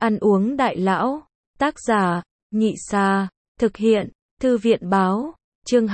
Ăn uống đại lão. Tác giả, Nhị Sa. Thực hiện, Thư viện báo. Chương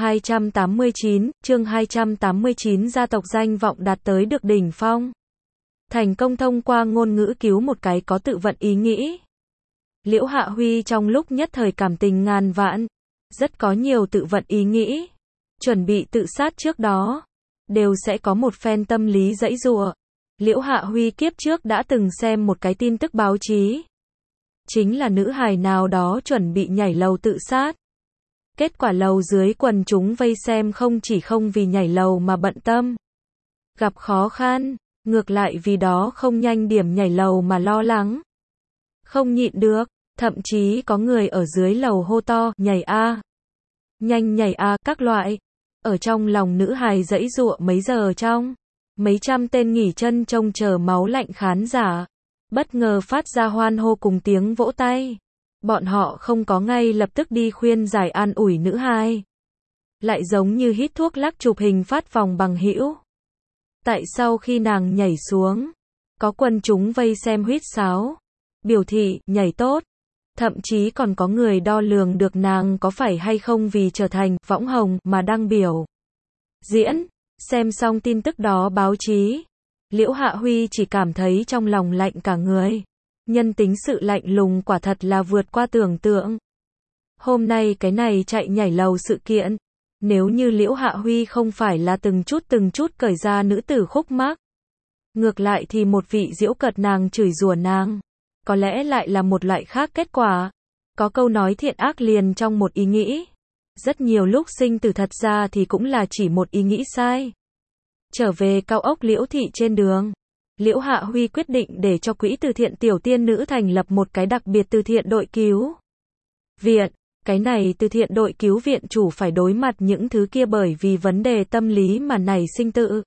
289, gia tộc danh vọng đạt tới được đỉnh phong. Thành công thông qua ngôn ngữ cứu một cái có tự vận ý nghĩ. Liễu Hạ Huy trong lúc nhất thời cảm tình ngàn vạn, rất có nhiều tự vận ý nghĩ. Chuẩn bị tự sát trước đó, đều sẽ có một phen tâm lý giãy giụa. Liễu Hạ Huy kiếp trước đã từng xem một cái tin tức báo chí. Chính là nữ hài nào đó chuẩn bị nhảy lầu tự sát. Kết quả lầu dưới quần chúng vây xem không chỉ không vì nhảy lầu mà bận tâm. Gặp khó khăn, ngược lại vì đó không nhanh điểm nhảy lầu mà lo lắng. Không nhịn được, thậm chí có người ở dưới lầu hô to, nhảy a, nhanh nhảy a, các loại. Ở trong lòng nữ hài giãy giụa mấy giờ trong. Mấy trăm tên nghỉ chân trông chờ máu lạnh khán giả. Bất ngờ phát ra hoan hô cùng tiếng vỗ tay. Bọn họ không có ngay lập tức đi khuyên giải an ủi nữ hài. Lại giống như hít thuốc lắc chụp hình phát vòng bằng hữu. Tại sau khi nàng nhảy xuống, có quần chúng vây xem huýt sáo, biểu thị, nhảy tốt. Thậm chí còn có người đo lường được nàng có phải hay không vì trở thành võng hồng mà đăng biểu diễn. Xem xong tin tức đó báo chí, Liễu Hạ Huy chỉ cảm thấy trong lòng lạnh cả người. Nhân tính sự lạnh lùng quả thật là vượt qua tưởng tượng. Hôm nay cái này chạy nhảy lầu sự kiện, nếu như Liễu Hạ Huy không phải là từng chút cởi ra nữ tử khúc mắc, ngược lại thì một vị giễu cợt nàng chửi rủa nàng, có lẽ lại là một loại khác kết quả. Có câu nói thiện ác liền trong một ý nghĩ. Rất nhiều lúc sinh tử thật ra thì cũng là chỉ một ý nghĩ sai. Trở về cao ốc Liễu thị trên đường, Liễu Hạ Huy quyết định để cho quỹ từ thiện tiểu tiên nữ thành lập một cái đặc biệt từ thiện đội cứu viện. Cái này từ thiện đội cứu viện chủ phải đối mặt những thứ kia bởi vì vấn đề tâm lý mà nảy sinh tự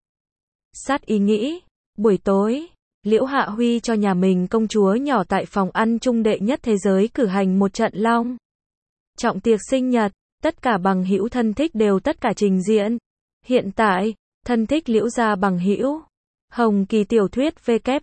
sát ý nghĩ. Buổi tối, Liễu Hạ Huy cho nhà mình công chúa nhỏ tại phòng ăn chung đệ nhất thế giới cử hành một trận long trọng tiệc sinh nhật. Tất cả bằng hữu thân thích đều tất cả trình diễn. Hiện tại, thân thích Liễu gia bằng hữu, Hồng Kỳ tiểu thuyết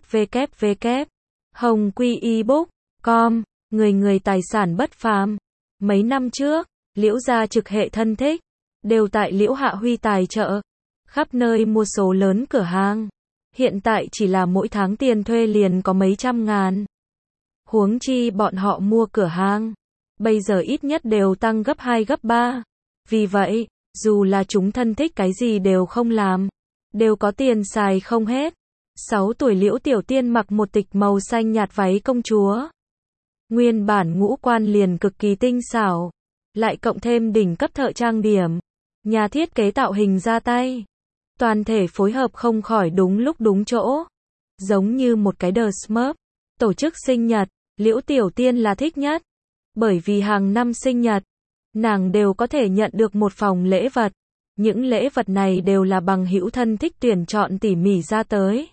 www. Hồng Quy ebook.com, người tài sản bất phàm. Mấy năm trước, Liễu gia trực hệ thân thích, đều tại Liễu Hạ Huy tài trợ, khắp nơi mua số lớn cửa hàng. Hiện tại chỉ là mỗi tháng tiền thuê liền có mấy trăm ngàn. Huống chi bọn họ mua cửa hàng, bây giờ ít nhất đều tăng gấp 2 gấp 3. Vì vậy, dù là chúng thân thích cái gì đều không làm, đều có tiền xài không hết. 6 tuổi Liễu Tiểu Tiên mặc một tịch màu xanh nhạt váy công chúa. Nguyên bản ngũ quan liền cực kỳ tinh xảo, lại cộng thêm đỉnh cấp thợ trang điểm, nhà thiết kế tạo hình ra tay. Toàn thể phối hợp không khỏi đúng lúc đúng chỗ. Giống như một cái The Smurf. Tổ chức sinh nhật, Liễu Tiểu Tiên là thích nhất. Bởi vì hàng năm sinh nhật, nàng đều có thể nhận được một phòng lễ vật. Những lễ vật này đều là bằng hữu thân thích tuyển chọn tỉ mỉ ra tới.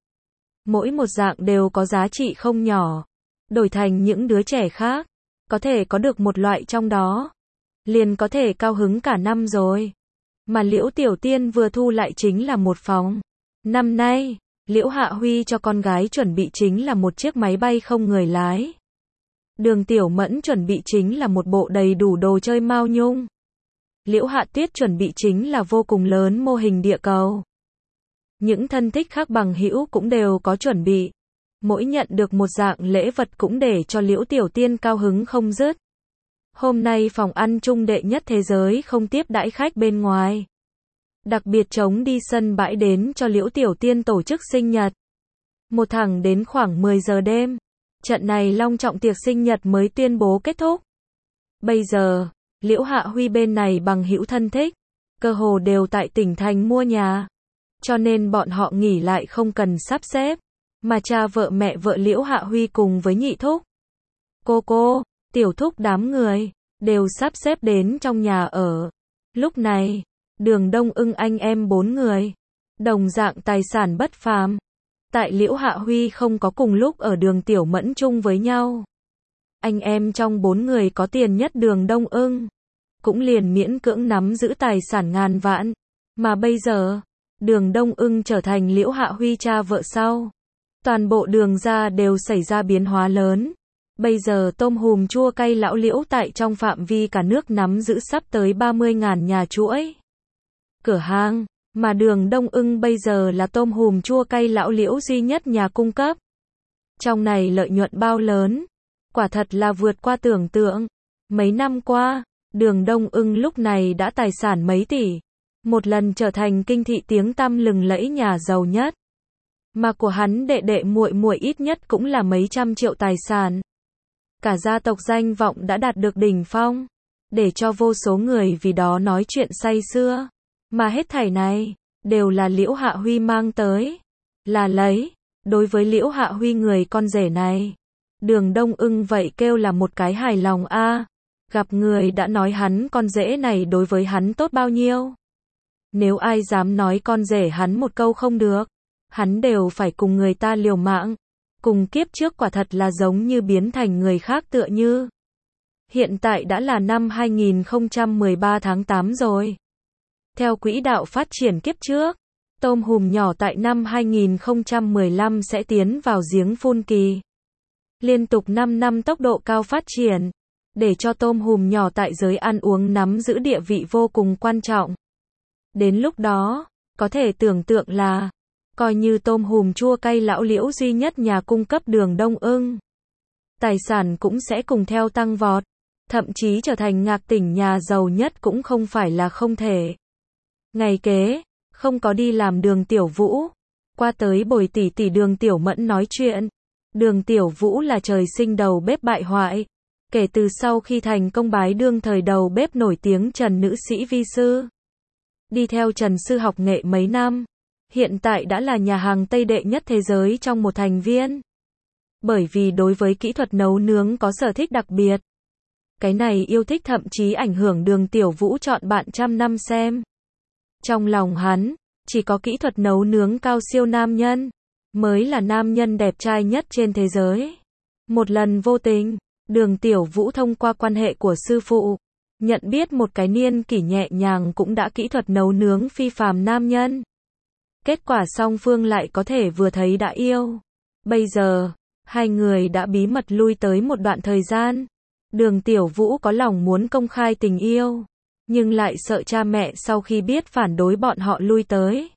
Mỗi một dạng đều có giá trị không nhỏ. Đổi thành những đứa trẻ khác, có thể có được một loại trong đó, liền có thể cao hứng cả năm rồi. Mà Liễu Tiểu Tiên vừa thu lại chính là một phòng. Năm nay, Liễu Hạ Huy cho con gái chuẩn bị chính là một chiếc máy bay không người lái. Đường Tiểu Mẫn chuẩn bị chính là một bộ đầy đủ đồ chơi Mao Nhung. Liễu Hạ Tuyết chuẩn bị chính là vô cùng lớn mô hình địa cầu. Những thân thích khác bằng hữu cũng đều có chuẩn bị. Mỗi nhận được một dạng lễ vật cũng để cho Liễu Tiểu Tiên cao hứng không dứt. Hôm nay phòng ăn chung đệ nhất thế giới không tiếp đãi khách bên ngoài. Đặc biệt trống đi sân bãi đến cho Liễu Tiểu Tiên tổ chức sinh nhật. Một thẳng đến khoảng 10 giờ đêm. Trận này long trọng tiệc sinh nhật mới tuyên bố kết thúc. Bây giờ, Liễu Hạ Huy bên này bằng hữu thân thích, cơ hồ đều tại tỉnh thành mua nhà. Cho nên bọn họ nghỉ lại không cần sắp xếp. Mà cha vợ mẹ vợ Liễu Hạ Huy cùng với nhị thúc, cô, tiểu thúc đám người, đều sắp xếp đến trong nhà ở. Lúc này, Đường Đông Ưng anh em 4 người, đồng dạng tài sản bất phàm. Tại Liễu Hạ Huy không có cùng lúc ở Đường Tiểu Mẫn chung với nhau. Anh em trong 4 người có tiền nhất Đường Đông Ưng, cũng liền miễn cưỡng nắm giữ tài sản ngàn vạn. Mà bây giờ, Đường Đông Ưng trở thành Liễu Hạ Huy cha vợ sau. Toàn bộ Đường gia đều xảy ra biến hóa lớn. Bây giờ tôm hùm chua cay lão Liễu tại trong phạm vi cả nước nắm giữ sắp tới 30.000 nhà chuỗi cửa hàng, mà Đường Đông Ưng bây giờ là tôm hùm chua cay lão Liễu duy nhất nhà cung cấp. Trong này lợi nhuận bao lớn, quả thật là vượt qua tưởng tượng. Mấy năm qua, Đường Đông Ưng lúc này đã tài sản mấy tỷ, một lần trở thành kinh thị tiếng tăm lừng lẫy nhà giàu nhất. Mà của hắn đệ đệ muội muội ít nhất cũng là mấy trăm triệu tài sản. Cả gia tộc danh vọng đã đạt được đỉnh phong, để cho vô số người vì đó nói chuyện say sưa. Mà hết thảy này, đều là Liễu Hạ Huy mang tới. Là lấy, đối với Liễu Hạ Huy người con rể này, Đường Đông Ưng vậy kêu là một cái hài lòng a. Gặp người đã nói hắn con rể này đối với hắn tốt bao nhiêu. Nếu ai dám nói con rể hắn một câu không được, hắn đều phải cùng người ta liều mạng. Cùng kiếp trước quả thật là giống như biến thành người khác tựa như. Hiện tại đã là năm 2013 tháng 8 rồi. Theo quỹ đạo phát triển kiếp trước, tôm hùm nhỏ tại năm 2015 sẽ tiến vào giếng phun kỳ. Liên tục 5 năm tốc độ cao phát triển, để cho tôm hùm nhỏ tại giới ăn uống nắm giữ địa vị vô cùng quan trọng. Đến lúc đó, có thể tưởng tượng là, coi như tôm hùm chua cay lão Liễu duy nhất nhà cung cấp Đường Đông Ưng, tài sản cũng sẽ cùng theo tăng vọt, thậm chí trở thành Ngạc Tỉnh nhà giàu nhất cũng không phải là không thể. Ngày kế, không có đi làm Đường Tiểu Vũ, qua tới bồi tỷ tỷ Đường Tiểu Mẫn nói chuyện. Đường Tiểu Vũ là trời sinh đầu bếp bại hoại, kể từ sau khi thành công bái đương thời đầu bếp nổi tiếng Trần nữ sĩ vi sư. Đi theo Trần sư học nghệ mấy năm, hiện tại đã là nhà hàng Tây đệ nhất thế giới trong một thành viên. Bởi vì đối với kỹ thuật nấu nướng có sở thích đặc biệt. Cái này yêu thích thậm chí ảnh hưởng Đường Tiểu Vũ chọn bạn trăm năm xem. Trong lòng hắn, chỉ có kỹ thuật nấu nướng cao siêu nam nhân, mới là nam nhân đẹp trai nhất trên thế giới. Một lần vô tình, Đường Tiểu Vũ thông qua quan hệ của sư phụ, nhận biết một cái niên kỷ nhẹ nhàng cũng đã kỹ thuật nấu nướng phi phàm nam nhân. Kết quả song phương lại có thể vừa thấy đã yêu. Bây giờ, hai người đã bí mật lui tới một đoạn thời gian. Đường Tiểu Vũ có lòng muốn công khai tình yêu, nhưng lại sợ cha mẹ sau khi biết phản đối bọn họ lui tới.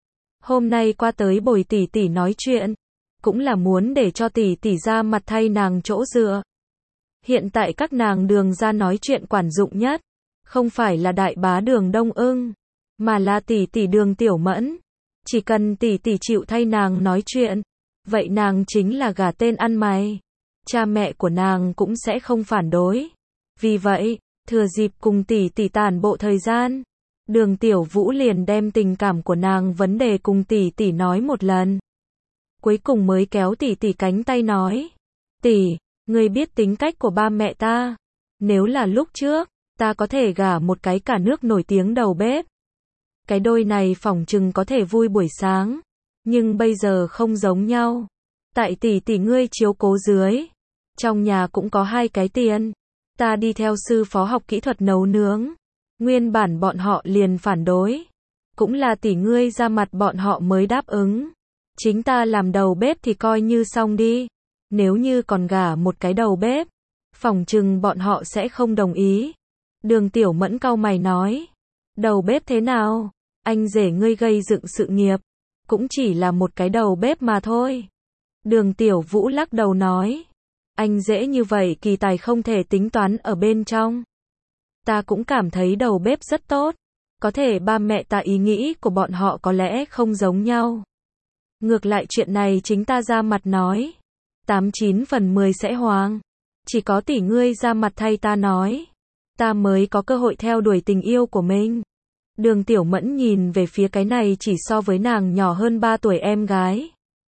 Hôm nay qua tới bồi tỷ tỷ nói chuyện, cũng là muốn để cho tỷ tỷ ra mặt thay nàng chỗ dựa. Hiện tại các nàng Đường ra nói chuyện quản dụng nhất, không phải là đại bá Đường Đông Ưng, mà là tỷ tỷ Đường Tiểu Mẫn. Chỉ cần tỷ tỷ chịu thay nàng nói chuyện, vậy nàng chính là gà tên ăn mày. Cha mẹ của nàng cũng sẽ không phản đối. Vì vậy, thừa dịp cùng tỷ tỷ tản bộ thời gian, Đường Tiểu Vũ liền đem tình cảm của nàng vấn đề cùng tỷ tỷ nói một lần. Cuối cùng mới kéo tỷ tỷ cánh tay nói, tỷ, ngươi biết tính cách của ba mẹ ta. Nếu là lúc trước, ta có thể gả một cái cả nước nổi tiếng đầu bếp. Cái đôi này phỏng chừng có thể vui buổi sáng. Nhưng bây giờ không giống nhau. Tại tỷ tỷ ngươi chiếu cố dưới, trong nhà cũng có hai cái tiền. Ta đi theo sư phó học kỹ thuật nấu nướng. Nguyên bản bọn họ liền phản đối. Cũng là tỷ ngươi ra mặt bọn họ mới đáp ứng. Chính ta làm đầu bếp thì coi như xong đi. Nếu như còn gả một cái đầu bếp, phỏng chừng bọn họ sẽ không đồng ý. Đường Tiểu Mẫn cau mày nói. Đầu bếp thế nào? Anh rể ngươi gây dựng sự nghiệp, cũng chỉ là một cái đầu bếp mà thôi. Đường Tiểu Vũ lắc đầu nói. Anh dễ như vậy kỳ tài không thể tính toán ở bên trong. Ta cũng cảm thấy đầu bếp rất tốt. Có thể ba mẹ ta ý nghĩ của bọn họ có lẽ không giống nhau. Ngược lại chuyện này chính ta ra mặt nói. 89 phần 10 sẽ hoàng. Chỉ có tỷ ngươi ra mặt thay ta nói. Ta mới có cơ hội theo đuổi tình yêu của mình. Đường Tiểu Mẫn nhìn về phía cái này chỉ so với nàng nhỏ hơn 3 tuổi em gái.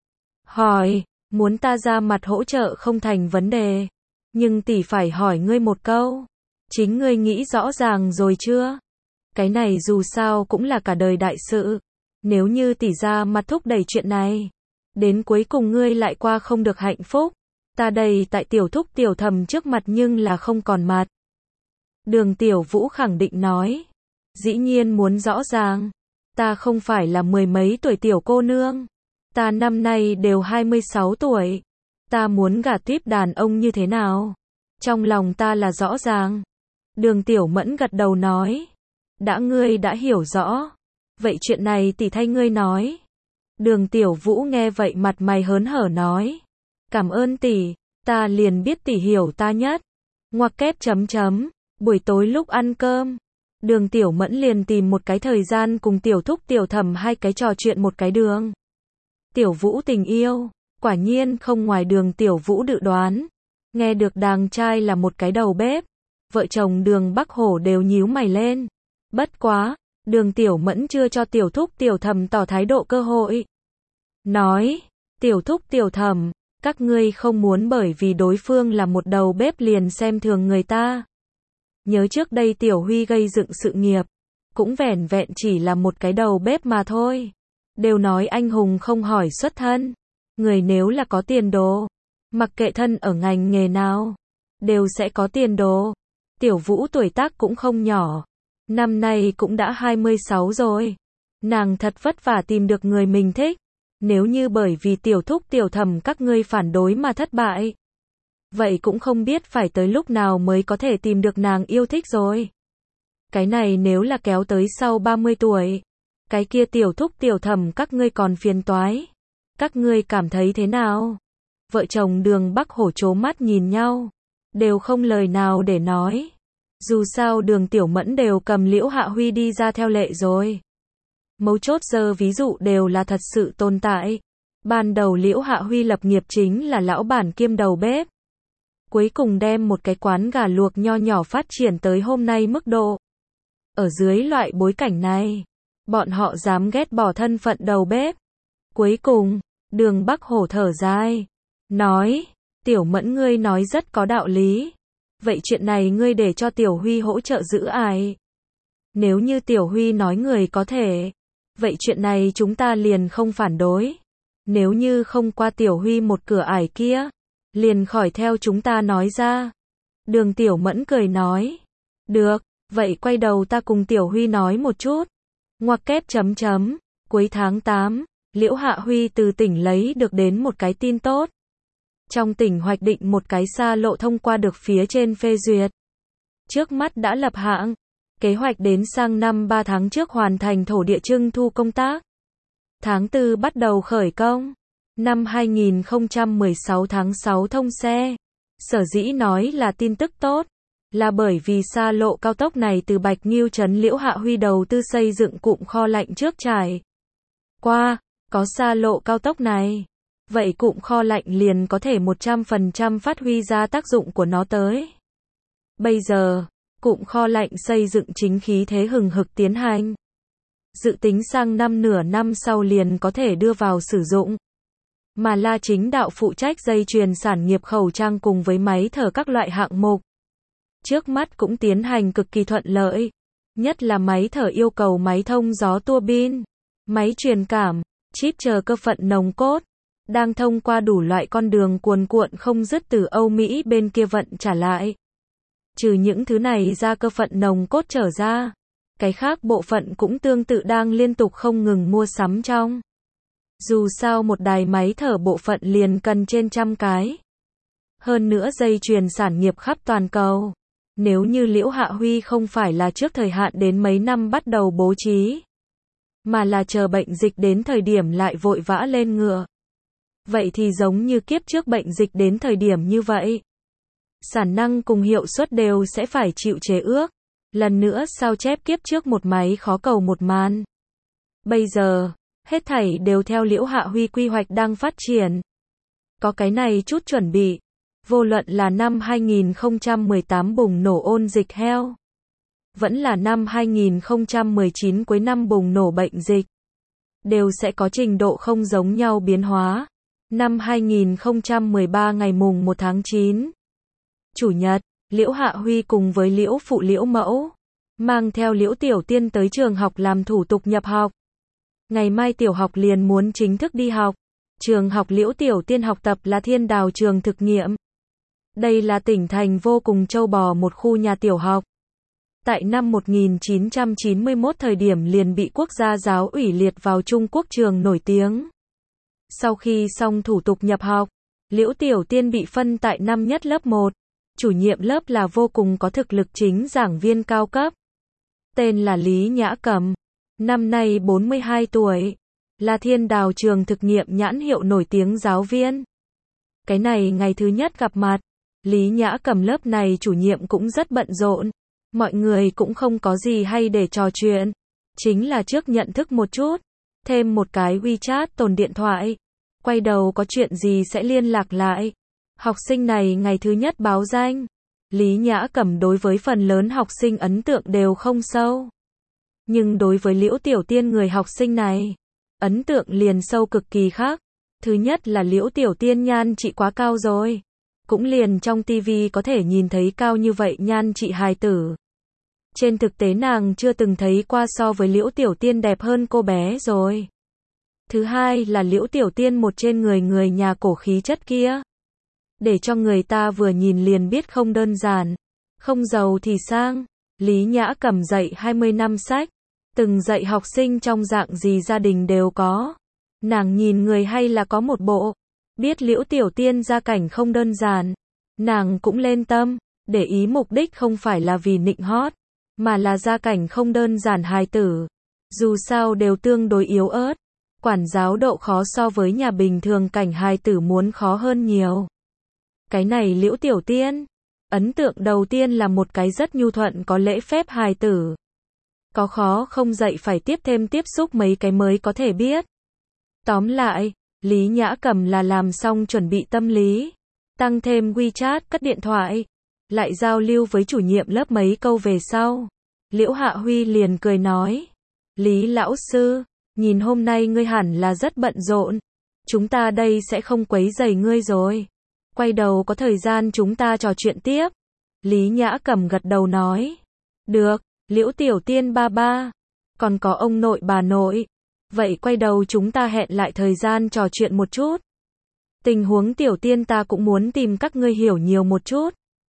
Hỏi, muốn ta ra mặt hỗ trợ không thành vấn đề. Nhưng tỷ phải hỏi ngươi một câu. Chính ngươi nghĩ rõ ràng rồi chưa? Cái này dù sao cũng là cả đời đại sự. Nếu như tỷ ra mặt thúc đẩy chuyện này, đến cuối cùng ngươi lại qua không được hạnh phúc. Ta đây tại tiểu thúc tiểu thầm trước mặt nhưng là không còn mặt. Đường Tiểu Vũ khẳng định nói. Dĩ nhiên muốn rõ ràng. Ta không phải là mười mấy tuổi tiểu cô nương. Ta năm nay đều 26 tuổi. Ta muốn gả típ đàn ông như thế nào? Trong lòng ta là rõ ràng. Đường Tiểu Mẫn gật đầu nói. Ngươi đã hiểu rõ. Vậy chuyện này tỷ thay ngươi nói. Đường Tiểu Vũ nghe vậy mặt mày hớn hở nói. Cảm ơn tỷ, ta liền biết tỷ hiểu ta nhất. Ngoặc kép chấm chấm, buổi tối lúc ăn cơm. Đường Tiểu Mẫn liền tìm một cái thời gian cùng Tiểu Thúc Tiểu Thẩm hai cái trò chuyện một cái đường. Tiểu Vũ tình yêu, quả nhiên không ngoài Đường Tiểu Vũ dự đoán. Nghe được đàng trai là một cái đầu bếp, vợ chồng Đường Bắc Hổ đều nhíu mày lên. Bất quá, Đường Tiểu Mẫn chưa cho Tiểu Thúc Tiểu Thẩm tỏ thái độ cơ hội. Nói, Tiểu Thúc Tiểu Thẩm, các ngươi không muốn bởi vì đối phương là một đầu bếp liền xem thường người ta. Nhớ trước đây Tiểu Huy gây dựng sự nghiệp, cũng vẻn vẹn chỉ là một cái đầu bếp mà thôi. Đều nói anh hùng không hỏi xuất thân. Người nếu là có tiền đồ, mặc kệ thân ở ngành nghề nào, đều sẽ có tiền đồ. Tiểu Vũ tuổi tác cũng không nhỏ, năm nay cũng đã 26 rồi. Nàng thật vất vả tìm được người mình thích. Nếu như bởi vì Tiểu Thúc Tiểu Thẩm các ngươi phản đối mà thất bại, vậy cũng không biết phải tới lúc nào mới có thể tìm được nàng yêu thích rồi. Cái này nếu là kéo tới sau 30 tuổi, cái kia Tiểu Thúc Tiểu Thẩm các ngươi còn phiền toái. Các ngươi cảm thấy thế nào? Vợ chồng Đường Bắc Hổ trố mắt nhìn nhau, đều không lời nào để nói. Dù sao Đường Tiểu Mẫn đều cầm Liễu Hạ Huy đi ra theo lệ rồi. Mấu chốt giờ ví dụ đều là thật sự tồn tại. Ban đầu Liễu Hạ Huy lập nghiệp chính là lão bản kiêm đầu bếp. Cuối cùng đem một cái quán gà luộc nho nhỏ phát triển tới hôm nay mức độ. Ở dưới loại bối cảnh này, bọn họ dám ghét bỏ thân phận đầu bếp. Cuối cùng, Đường Bắc Hổ thở dài, nói, Tiểu Mẫn ngươi nói rất có đạo lý. Vậy chuyện này ngươi để cho Tiểu Huy hỗ trợ giữ ai? Nếu như Tiểu Huy nói người có thể, vậy chuyện này chúng ta liền không phản đối. Nếu như không qua Tiểu Huy một cửa ải kia, liền khỏi theo chúng ta nói ra. Đường Tiểu Mẫn cười nói, được, vậy quay đầu ta cùng Tiểu Huy nói một chút. Ngoặc kép chấm chấm, cuối tháng 8, Liễu Hạ Huy từ tỉnh lấy được đến một cái tin tốt. Trong tỉnh hoạch định một cái xa lộ thông qua được phía trên phê duyệt. Trước mắt đã lập hạng. Kế hoạch đến sang năm 3 tháng trước hoàn thành thổ địa trưng thu công tác. Tháng 4 bắt đầu khởi công. Năm 2016 tháng 6 thông xe. Sở dĩ nói là tin tức tốt, là bởi vì xa lộ cao tốc này từ Bạch Nghiêu trấn Liễu Hạ Huy đầu tư xây dựng cụm kho lạnh trước trải qua, có xa lộ cao tốc này. Vậy cụm kho lạnh liền có thể 100% phát huy ra tác dụng của nó tới. Bây giờ, cụm kho lạnh xây dựng chính khí thế hừng hực tiến hành. Dự tính sang năm nửa năm sau liền có thể đưa vào sử dụng. Mà La Chính Đạo phụ trách dây chuyền sản nghiệp khẩu trang cùng với máy thở các loại hạng mục. Trước mắt cũng tiến hành cực kỳ thuận lợi. Nhất là máy thở yêu cầu máy thông gió tua bin, máy truyền cảm, chip chờ cơ phận nòng cốt. Đang thông qua đủ loại con đường cuồn cuộn không dứt từ Âu Mỹ bên kia vận trả lại. Trừ những thứ này ra cơ phận nòng cốt trở ra, cái khác bộ phận cũng tương tự đang liên tục không ngừng mua sắm trong. Dù sao một đài máy thở bộ phận liền cần trên trăm cái. Hơn nữa dây chuyền sản nghiệp khắp toàn cầu. Nếu như Liễu Hạ Huy không phải là trước thời hạn đến mấy năm bắt đầu bố trí, mà là chờ bệnh dịch đến thời điểm lại vội vã lên ngựa, vậy thì giống như kiếp trước bệnh dịch đến thời điểm như vậy, sản năng cùng hiệu suất đều sẽ phải chịu chế ước. Lần nữa sao chép kiếp trước một máy khó cầu một màn. Bây giờ, hết thảy đều theo Liễu Hạ Huy quy hoạch đang phát triển. Có cái này chút chuẩn bị, vô luận là năm 2018 bùng nổ ôn dịch heo, vẫn là năm 2019 cuối năm bùng nổ bệnh dịch, đều sẽ có trình độ không giống nhau biến hóa. Năm 2013 ngày mùng 1 tháng 9, Chủ nhật, Liễu Hạ Huy cùng với Liễu Phụ Liễu Mẫu, mang theo Liễu Tiểu Tiên tới trường học làm thủ tục nhập học. Ngày mai tiểu học liền muốn chính thức đi học. Trường học Liễu Tiểu Tiên học tập là Thiên Đào trường thực nghiệm. Đây là tỉnh thành vô cùng châu bò một khu nhà tiểu học. Tại năm 1991 thời điểm liền bị Quốc gia giáo ủy liệt vào Trung Quốc trường nổi tiếng. Sau khi xong thủ tục nhập học, Liễu Tiểu Tiên bị phân tại năm nhất lớp 1. Chủ nhiệm lớp là vô cùng có thực lực chính giảng viên cao cấp. Tên là Lý Nhã Cầm. Năm nay 42 tuổi. Là Thiên Đào trường thực nghiệm nhãn hiệu nổi tiếng giáo viên. Cái này ngày thứ nhất gặp mặt. Lý Nhã Cầm lớp này chủ nhiệm cũng rất bận rộn. Mọi người cũng không có gì hay để trò chuyện. Chính là trước nhận thức một chút. Thêm một cái WeChat tồn điện thoại. Quay đầu có chuyện gì sẽ liên lạc lại. Học sinh này ngày thứ nhất báo danh. Lý Nhã Cầm đối với phần lớn học sinh ấn tượng đều không sâu. Nhưng đối với Liễu Tiểu Tiên người học sinh này, ấn tượng liền sâu cực kỳ khác. Thứ nhất là Liễu Tiểu Tiên nhan trị quá cao rồi. Cũng liền trong tivi có thể nhìn thấy cao như vậy nhan trị hài tử. Trên thực tế nàng chưa từng thấy qua so với Liễu Tiểu Tiên đẹp hơn cô bé rồi. Thứ hai là Liễu Tiểu Tiên một trên người nhà cổ khí chất kia. Để cho người ta vừa nhìn liền biết không đơn giản. Không giàu thì sang. Lý Nhã Cầm dạy 20 năm sách. Từng dạy học sinh trong dạng gì gia đình đều có. Nàng nhìn người hay là có một bộ. Biết Liễu Tiểu Tiên gia cảnh không đơn giản. Nàng cũng lên tâm. Để ý mục đích không phải là vì nịnh hót. Mà là gia cảnh không đơn giản hài tử. Dù sao đều tương đối yếu ớt. Quản giáo độ khó so với nhà bình thường cảnh hài tử muốn khó hơn nhiều. Cái này Liễu Tiểu Tiên. Ấn tượng đầu tiên là một cái rất nhu thuận có lễ phép hài tử. Có khó không dạy phải tiếp xúc mấy cái mới có thể biết. Tóm lại, Lý Nhã Cầm là làm xong chuẩn bị tâm lý. Tăng thêm WeChat cất điện thoại. Lại giao lưu với chủ nhiệm lớp mấy câu về sau. Liễu Hạ Huy liền cười nói. Lý lão sư, nhìn hôm nay ngươi hẳn là rất bận rộn. Chúng ta đây sẽ không quấy rầy ngươi rồi. Quay đầu có thời gian chúng ta trò chuyện tiếp. Lý Nhã Cầm gật đầu nói. Được, Liễu Tiểu Tiên ba ba. Còn có ông nội bà nội. Vậy quay đầu chúng ta hẹn lại thời gian trò chuyện một chút. Tình huống Tiểu Tiên ta cũng muốn tìm các ngươi hiểu nhiều một chút.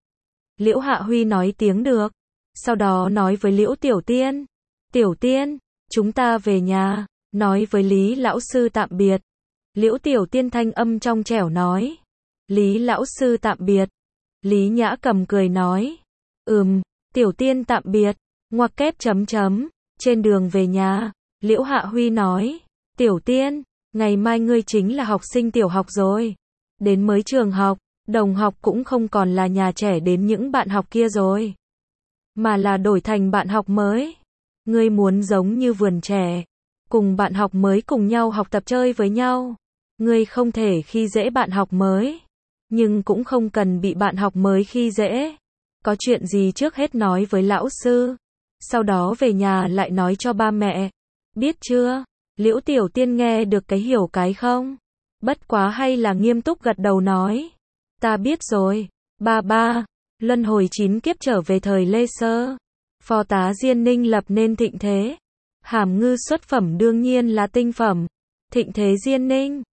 Liễu Hạ Huy nói tiếng được. Sau đó nói với Liễu Tiểu Tiên. Tiểu Tiên, chúng ta về nhà. Nói với Lý lão sư tạm biệt. Liễu Tiểu Tiên thanh âm trong trẻo nói. Lý lão sư tạm biệt. Lý Nhã Cầm cười nói. Tiểu Tiên tạm biệt. Ngoặc kép chấm chấm. Trên đường về nhà, Liễu Hạ Huy nói. Tiểu Tiên, ngày mai ngươi chính là học sinh tiểu học rồi. Đến mới trường học, đồng học cũng không còn là nhà trẻ đến những bạn học kia rồi. Mà là đổi thành bạn học mới. Ngươi muốn giống như vườn trẻ. Cùng bạn học mới cùng nhau học tập chơi với nhau. Ngươi không thể khi dễ bạn học mới. Nhưng cũng không cần bị bạn học mới khi dễ. Có chuyện gì trước hết nói với lão sư. Sau đó về nhà lại nói cho ba mẹ. Biết chưa? Liễu Tiểu Tiên nghe được cái hiểu cái không? Bất quá hay là nghiêm túc gật đầu nói. Ta biết rồi. Ba ba. Luân hồi 9 kiếp trở về thời Lê Sơ. Phó tá Diên Ninh lập nên thịnh thế. Hàm ngư xuất phẩm đương nhiên là tinh phẩm. Thịnh thế Diên Ninh.